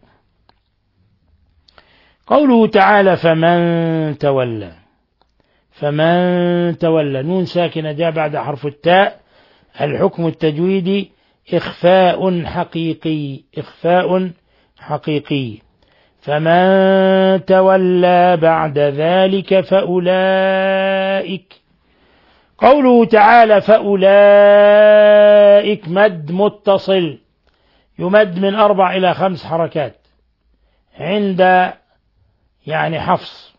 قوله تعالى فمن تولى، فمن تولى نون ساكنة جاء بعد حرف التاء، الحكم التجويدي إخفاء حقيقي، إخفاء حقيقي. فمن تولى بعد ذلك فأولئك. قوله تعالى فأولئك مد متصل يمد من أربع إلى خمس حركات عند يعني حفص.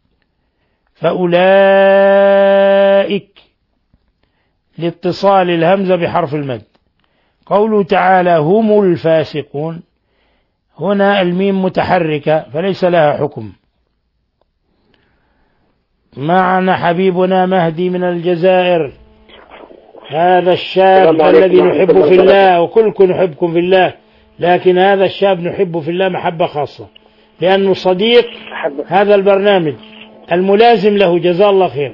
فأولئك لاتصال الهمزة بحرف المد. قوله تعالى هم الفاسقون، هنا الميم متحركة فليس لها حكم. معنا حبيبنا مهدي من الجزائر، هذا الشاب الذي نحبه في الله، وكلكم نحبكم في الله، لكن هذا الشاب نحبه في الله محبة خاصة لأنه صديق هذا البرنامج الملازم له، جزاه الله خير.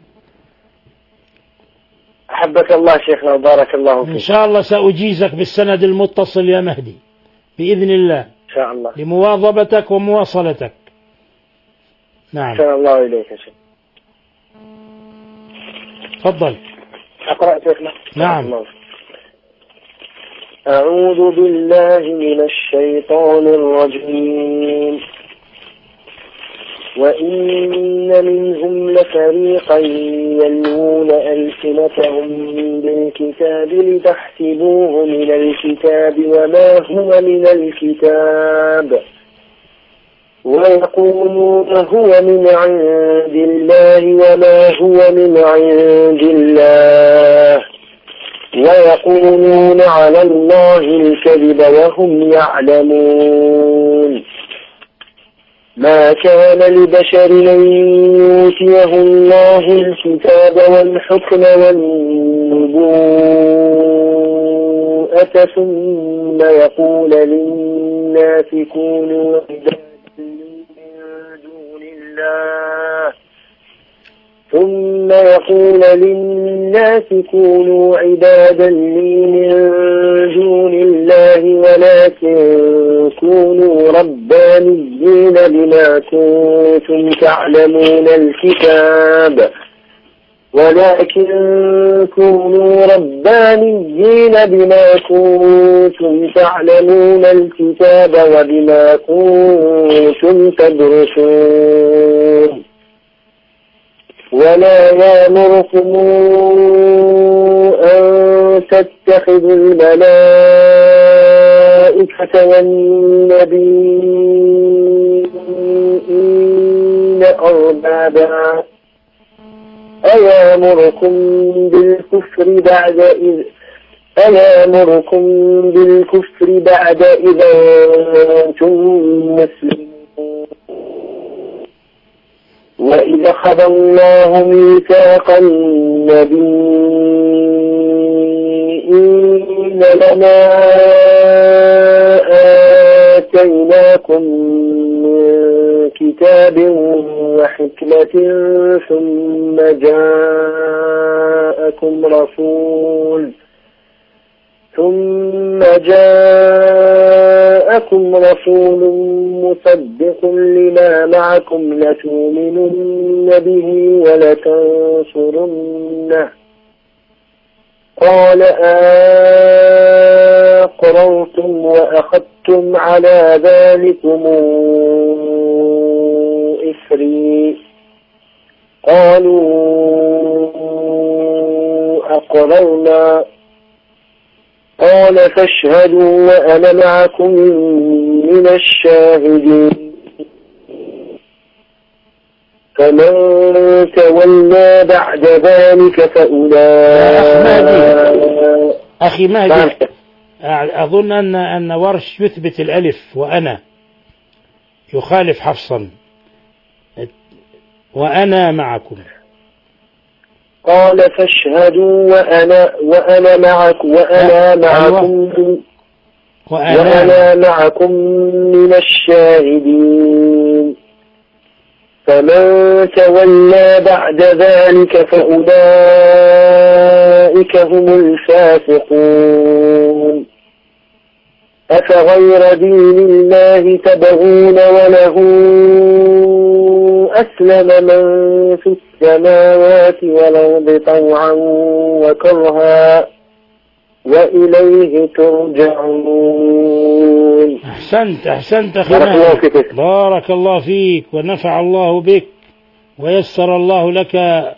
أحبك الله شيخنا وبارك الله فيك. إن شاء الله سأجيزك بالسند المتصل يا مهدي بإذن الله، إن شاء الله، لمواظبتك ومواصلتك. نعم. إن شاء الله إليك يا شيخ. تفضل. أقرأ شيخنا. نعم. أعوذ بالله من الشيطان الرجيم. وإن منهم لفريقا يلوون ألسنتهم بالكتاب لتحسبوه من الكتاب وما هو من الكتاب ويقولون هو من عند الله وما هو من عند الله ويقولون على الله الكذب وهم يعلمون. ما كان لبشر أن يؤتيه الله الكتاب والحكم والنبوءة ثم يقول للناس كونوا عبادا من دون الله ثم يقول للناس كونوا عبادا لي من دون الله ولكن كونوا ربانيين بما كنتم تعلمون الكتاب ولكن كونوا ربانيين بما كنتم تعلمون الكتاب وبما كنتم تدرسون. ولا يأمركم أن تتخذوا الملائكة والنبيين أربابا أيأمركم بالكفر بعد إذ أيأمركم بالكفر بعد إذا أنتم مسلمون. وإذا أخذ الله ميثاق النبيين لما آتيناكم من كتاب وحكمة ثم جاءكم رسول ثم جاءكم رسول مصدق لما معكم لتؤمنن به ولتنصرنه قال أقررتم وأخذتم على ذلكم إثري قالوا أقررنا قال فاشهدوا وأنا معكم من الشاهدين. فمن تولى بعد ذلك فأولئك. أخي مهدي أظن أن أن ورش يثبت الألف وأنا يخالف حفصا وأنا معكم. قال فاشهدوا وأنا, وأنا معكم وأنا معكم وأنا, وأنا معكم من الشاهدين. فمن تولى بعد ذلك فأولئك هم الفاسقون. أفغير دين الله تبغون وله أسلم من في السماوات والأرض طوعا وكرها وإليه ترجعون. أحسنت أحسنت أخي بارك الله فيك. بارك الله فيك ونفع الله بك ويسر الله لك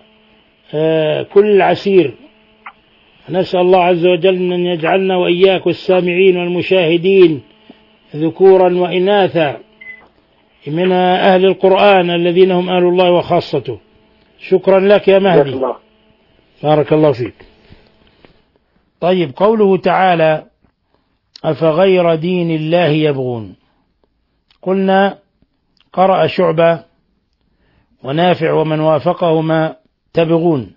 كل العسير. نسأل الله عز وجل أن يجعلنا وإياك والسامعين والمشاهدين ذكورا وإناثا من أهل القرآن الذين هم أهل الله وخاصته. شكرا لك يا مهدي، بارك الله فيك. طيب، قوله تعالى أفغير دين الله يبغون، قلنا قرأ شعبة ونافع ومن وافقهما تبغون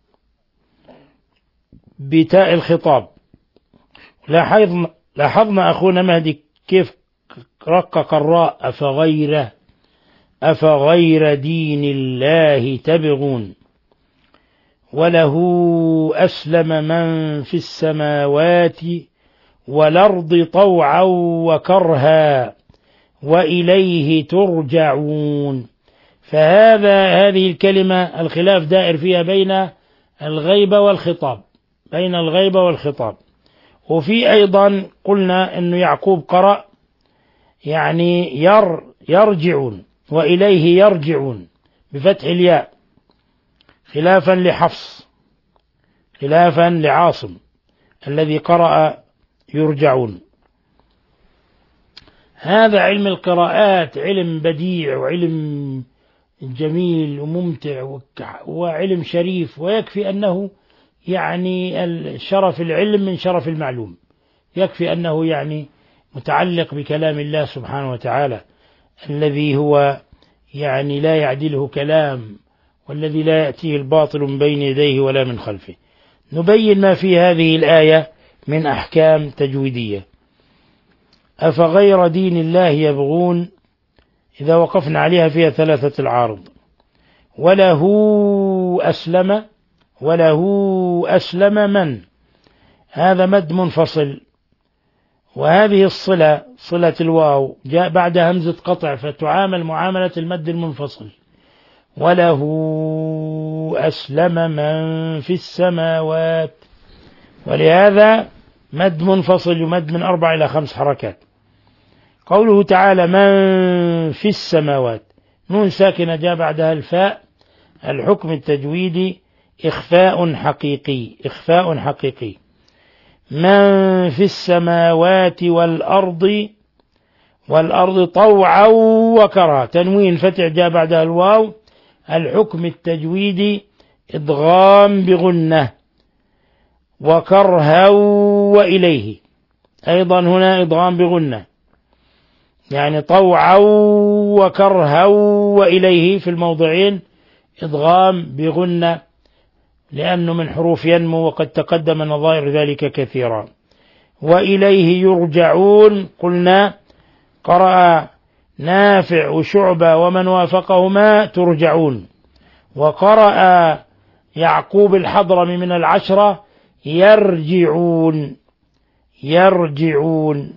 بتاء الخطاب. لاحظنا لاحظنا أخونا مهدي كيف رقق الراء أفغير أفغير دين الله تبغون وله أسلم من في السماوات والأرض طوعا وكرها وإليه ترجعون. فهذا هذه الكلمة الخلاف دائر فيها بين الغيبة والخطاب، بين الغيبة والخطاب. وفي أيضا قلنا أن يعقوب قرأ يعني ير يرجعون وإليه يرجعون بفتح الياء، خلافا لحفص، خلافا لعاصم الذي قرأ يرجعون. هذا علم القراءات علم بديع وعلم جميل وممتع وعلم شريف، ويكفي أنه يعني شرف العلم من شرف المعلوم، يكفي أنه يعني متعلق بكلام الله سبحانه وتعالى الذي هو يعني لا يعدله كلام، والذي لا يأتيه الباطل من بين يديه ولا من خلفه. نبين ما في هذه الآية من أحكام تجويدية. أفغير دين الله يبغون، إذا وقفنا عليها فيها ثلاثة العارض. وله أسلم، وله أسلم من، هذا مد منفصل، وهذه الصلة صلة الواو جاء بعد همزة قطع فتعامل معاملة المد المنفصل. وله أسلم من في السماوات، ولهذا مد منفصل يمد من أربع إلى خمس حركات. قوله تعالى من في السماوات، نون ساكنة جاء بعدها الفاء، الحكم التجويدي إخفاء حقيقي، إخفاء حقيقي. من في السماوات والأرض، والأرض طوعا وكرها، تنوين فتح جاء بعدها الواو، الحكم التجويدي إدغام بغنة، وكرها وإليه، أيضا هنا إدغام بغنة، يعني طوعا وكرها وإليه في الموضعين إدغام بغنة، لأنه من حروف ينمو وقد تقدم نظائر ذلك كثيرا. وإليه يرجعون، قلنا قرأ نافع وشعبة ومن وافقهما ترجعون، وقرأ يعقوب الحضرمي من العشرة يرجعون، يرجعون.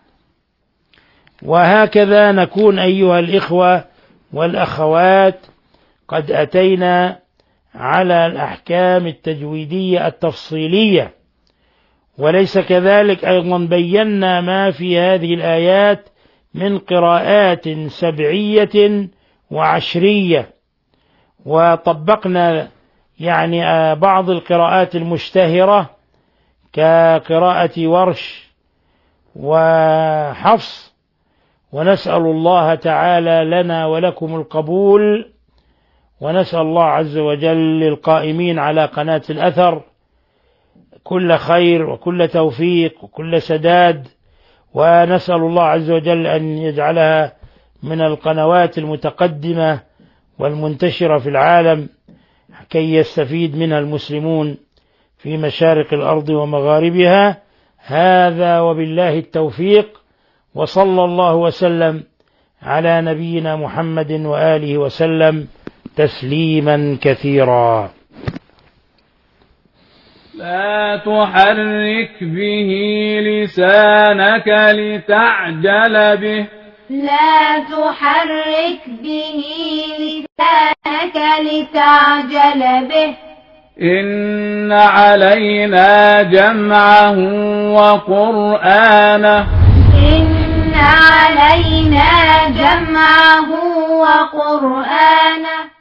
وهكذا نكون أيها الإخوة والأخوات قد أتينا على الأحكام التجويدية التفصيلية، وليس كذلك أيضا بينا ما في هذه الآيات من قراءات سبعية وعشرية، وطبقنا يعني بعض القراءات المشتهرة كقراءة ورش وحفص، ونسأل الله تعالى لنا ولكم القبول، ونسأل الله عز وجل للقائمين على قناة الأثر كل خير وكل توفيق وكل سداد، ونسأل الله عز وجل أن يجعلها من القنوات المتقدمة والمنتشرة في العالم كي يستفيد منها المسلمون في مشارق الأرض ومغاربها. هذا وبالله التوفيق، وصلى الله وسلم على نبينا محمد وآله وسلم تسليما كثيرا. لا تحرك به لسانك لتعجل به لا تحرك به لسانك لتعجل به إن علينا جمعه وقرآنه إن علينا جمعه وقرآنه